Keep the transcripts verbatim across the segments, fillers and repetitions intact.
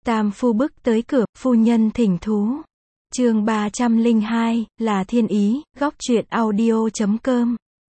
Tam phu bước tới cửa, phu nhân thỉnh thú. Chương ba trăm lẻ hai, là thiên ý, góc truyện audio chấm com.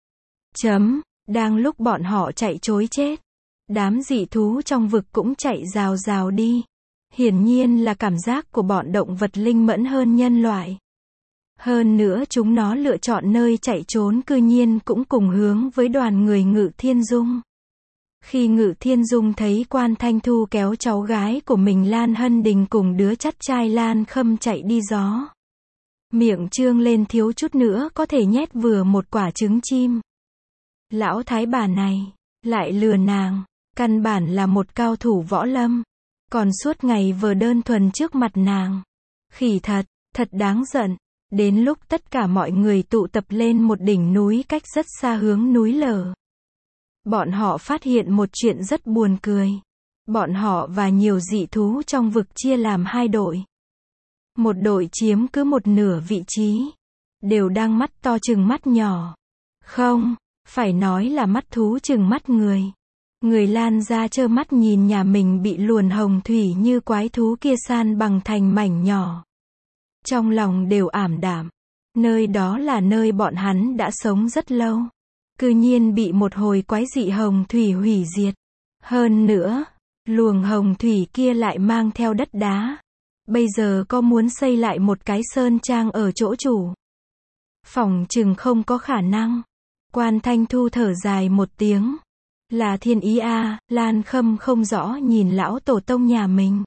Chấm, đang lúc bọn họ chạy trối chết. Đám dị thú trong vực cũng chạy rào rào đi. Hiển nhiên là cảm giác của bọn động vật linh mẫn hơn nhân loại. Hơn nữa chúng nó lựa chọn nơi chạy trốn cư nhiên cũng cùng hướng với đoàn người Ngự Thiên Dung. Khi Ngự Thiên Dung thấy Quan Thanh Thu kéo cháu gái của mình Lan Hân Đình cùng đứa chắt trai Lan Khâm chạy đi gió. Miệng trương lên thiếu chút nữa có thể nhét vừa một quả trứng chim. Lão thái bà này, lại lừa nàng, căn bản là một cao thủ võ lâm. Còn suốt ngày vờ đơn thuần trước mặt nàng. Khỉ thật, thật đáng giận. Đến lúc tất cả mọi người tụ tập lên một đỉnh núi cách rất xa hướng núi lở. Bọn họ phát hiện một chuyện rất buồn cười. Bọn họ và nhiều dị thú trong vực chia làm hai đội. Một đội chiếm cứ một nửa vị trí. Đều đang mắt to chừng mắt nhỏ. Không, phải nói là mắt thú chừng mắt người. Người Lan ra trơ mắt nhìn nhà mình bị luồn hồng thủy như quái thú kia san bằng thành mảnh nhỏ. Trong lòng đều ảm đạm. Nơi đó là nơi bọn hắn đã sống rất lâu. Cư nhiên bị một hồi quái dị hồng thủy hủy diệt. Hơn nữa, luồng hồng thủy kia lại mang theo đất đá. Bây giờ có muốn xây lại một cái sơn trang ở chỗ chủ. Phỏng chừng không có khả năng. Quan Thanh Thu thở dài một tiếng. Là thiên ý a, à, Lan Khâm không rõ nhìn lão tổ tông nhà mình.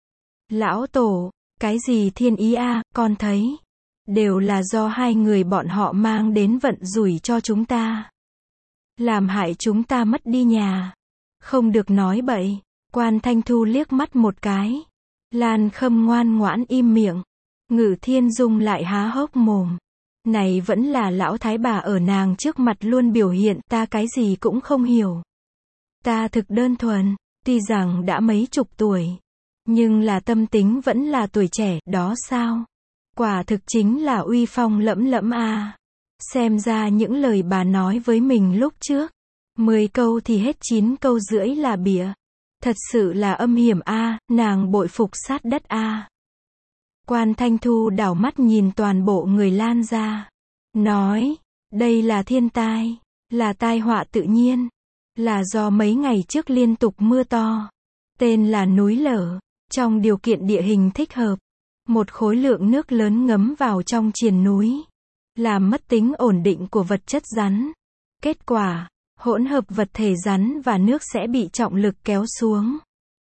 Lão tổ, cái gì thiên ý a, à, con thấy. Đều là do hai người bọn họ mang đến vận rủi cho chúng ta. Làm hại chúng ta mất đi nhà. Không được nói bậy. Quan Thanh Thu liếc mắt một cái. Lan Khâm ngoan ngoãn im miệng. Ngự Thiên Dung lại há hốc mồm. Này vẫn là lão thái bà ở nàng trước mặt luôn biểu hiện ta cái gì cũng không hiểu. Ta thực đơn thuần, tuy rằng đã mấy chục tuổi, nhưng là tâm tính vẫn là tuổi trẻ, đó sao? Quả thực chính là uy phong lẫm lẫm a. À. Xem ra những lời bà nói với mình lúc trước, mười câu thì hết chín câu rưỡi là bịa. Thật sự là âm hiểm a, à, nàng bội phục sát đất a. À. Quan Thanh Thu đảo mắt nhìn toàn bộ người Lan ra, nói, đây là thiên tai, là tai họa tự nhiên. Là do mấy ngày trước liên tục mưa to. Tên là núi lở. Trong điều kiện địa hình thích hợp. Một khối lượng nước lớn ngấm vào trong triền núi. Làm mất tính ổn định của vật chất rắn. Kết quả, hỗn hợp vật thể rắn và nước sẽ bị trọng lực kéo xuống.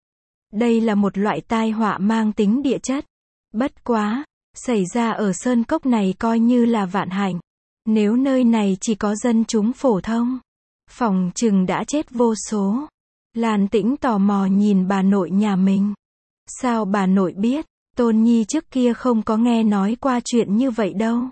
Đây là một loại tai họa mang tính địa chất. Bất quá, xảy ra ở sơn cốc này coi như là vạn hạnh. Nếu nơi này chỉ có dân chúng phổ thông, phỏng chừng đã chết vô số. Lan Tĩnh tò mò nhìn bà nội nhà mình. Sao bà nội biết? Tôn Nhi trước kia không có nghe nói qua chuyện như vậy đâu.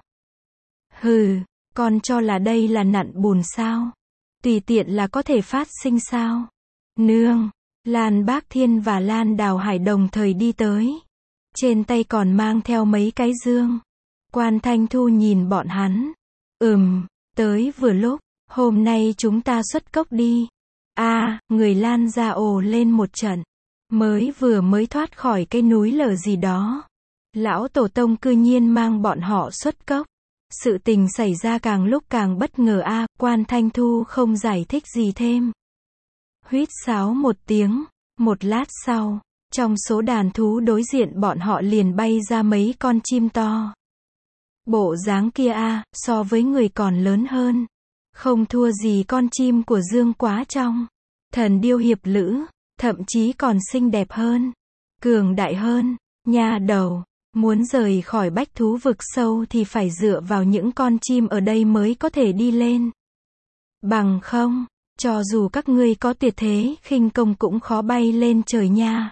Hừ, con cho là đây là nặn bùn sao? Tùy tiện là có thể phát sinh sao? Nương, Lan Bác Thiên và Lan Đào Hải đồng thời đi tới. Trên tay còn mang theo mấy cái dương. Quan Thanh Thu nhìn bọn hắn. Ừm, tới vừa lúc. Hôm nay chúng ta xuất cốc đi. A, à, người Lan ra ồ lên một trận. Mới vừa mới thoát khỏi cái núi lở gì đó. Lão tổ tông cư nhiên mang bọn họ xuất cốc. Sự tình xảy ra càng lúc càng bất ngờ a. À, Quan Thanh Thu không giải thích gì thêm. Huýt sáo một tiếng. Một lát sau, trong số đàn thú đối diện bọn họ liền bay ra mấy con chim to. Bộ dáng kia a, à, so với người còn lớn hơn. Không thua gì con chim của Dương Quá trong Thần Điêu Hiệp Lữ, thậm chí còn xinh đẹp hơn, cường đại hơn. Nha đầu, muốn rời khỏi bách thú vực sâu thì phải dựa vào những con chim ở đây mới có thể đi lên. Bằng không, cho dù các ngươi có tuyệt thế khinh công cũng khó bay lên trời nha.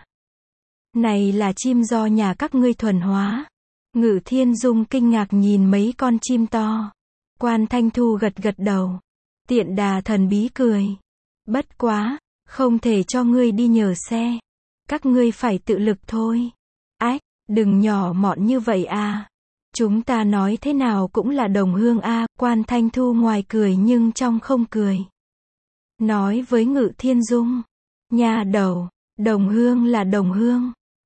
Này là chim do nhà các ngươi thuần hóa. Ngự Thiên Dung kinh ngạc nhìn mấy con chim to. Quan Thanh Thu gật gật đầu. Tiện đà thần bí cười. Bất quá, không thể cho ngươi đi nhờ xe. Các ngươi phải tự lực thôi. Ách, đừng nhỏ mọn như vậy à. Chúng ta nói thế nào cũng là đồng hương a. À. Quan Thanh Thu ngoài cười nhưng trong không cười. Nói với Ngự Thiên Dung. Nha đầu, đồng hương là đồng hương.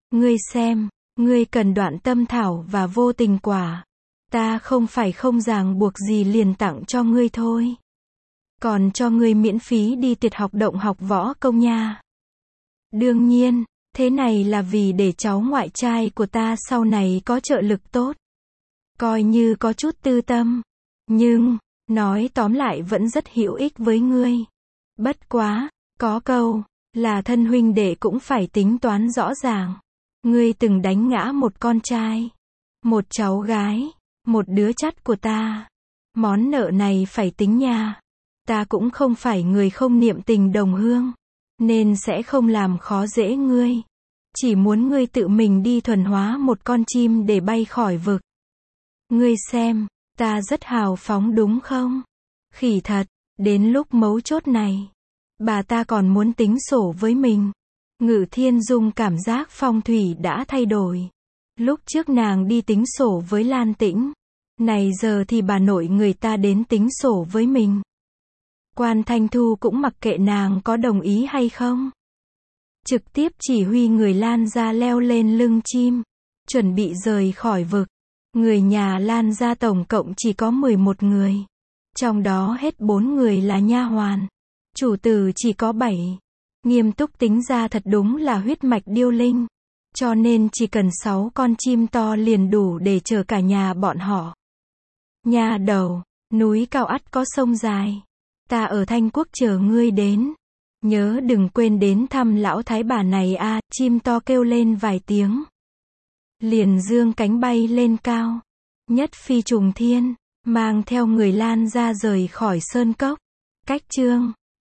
Ngươi xem, ngươi cần đoạn tâm thảo và vô tình quả. Ta không phải không ràng buộc gì liền tặng cho ngươi thôi. Còn cho ngươi miễn phí đi tiệt học động học võ công nha. Đương nhiên, thế này là vì để cháu ngoại trai của ta sau này có trợ lực tốt. Coi như có chút tư tâm. Nhưng, nói tóm lại vẫn rất hữu ích với ngươi. Bất quá, có câu, là thân huynh đệ cũng phải tính toán rõ ràng. Ngươi từng đánh ngã một con trai, một cháu gái, một đứa chắt của ta. Món nợ này phải tính nha. Ta cũng không phải người không niệm tình đồng hương, nên sẽ không làm khó dễ ngươi. Chỉ muốn ngươi tự mình đi thuần hóa một con chim để bay khỏi vực. Ngươi xem, ta rất hào phóng đúng không? Khỉ thật, đến lúc mấu chốt này, bà ta còn muốn tính sổ với mình. Ngự Thiên Dung cảm giác phong thủy đã thay đổi. Lúc trước nàng đi tính sổ với Lan Tĩnh, này giờ thì bà nội người ta đến tính sổ với mình. Quan Thanh Thu cũng mặc kệ nàng có đồng ý hay không. Trực tiếp chỉ huy người Lan gia leo lên lưng chim, chuẩn bị rời khỏi vực. Người nhà Lan gia tổng cộng chỉ có mười một người. Trong đó hết bốn người là nha hoàn. Chủ tử chỉ có bảy. Nghiêm túc tính ra thật đúng là huyết mạch điêu linh. Cho nên chỉ cần sáu con chim to liền đủ để chở cả nhà bọn họ. Nha đầu, núi cao ắt có sông dài. Ta ở Thanh Quốc chờ ngươi đến. Nhớ đừng quên đến thăm lão thái bà này a. À, chim to kêu lên vài tiếng. Liền dương cánh bay lên cao. Nhất phi trùng thiên, mang theo người Lan ra rời khỏi sơn cốc. Cách chương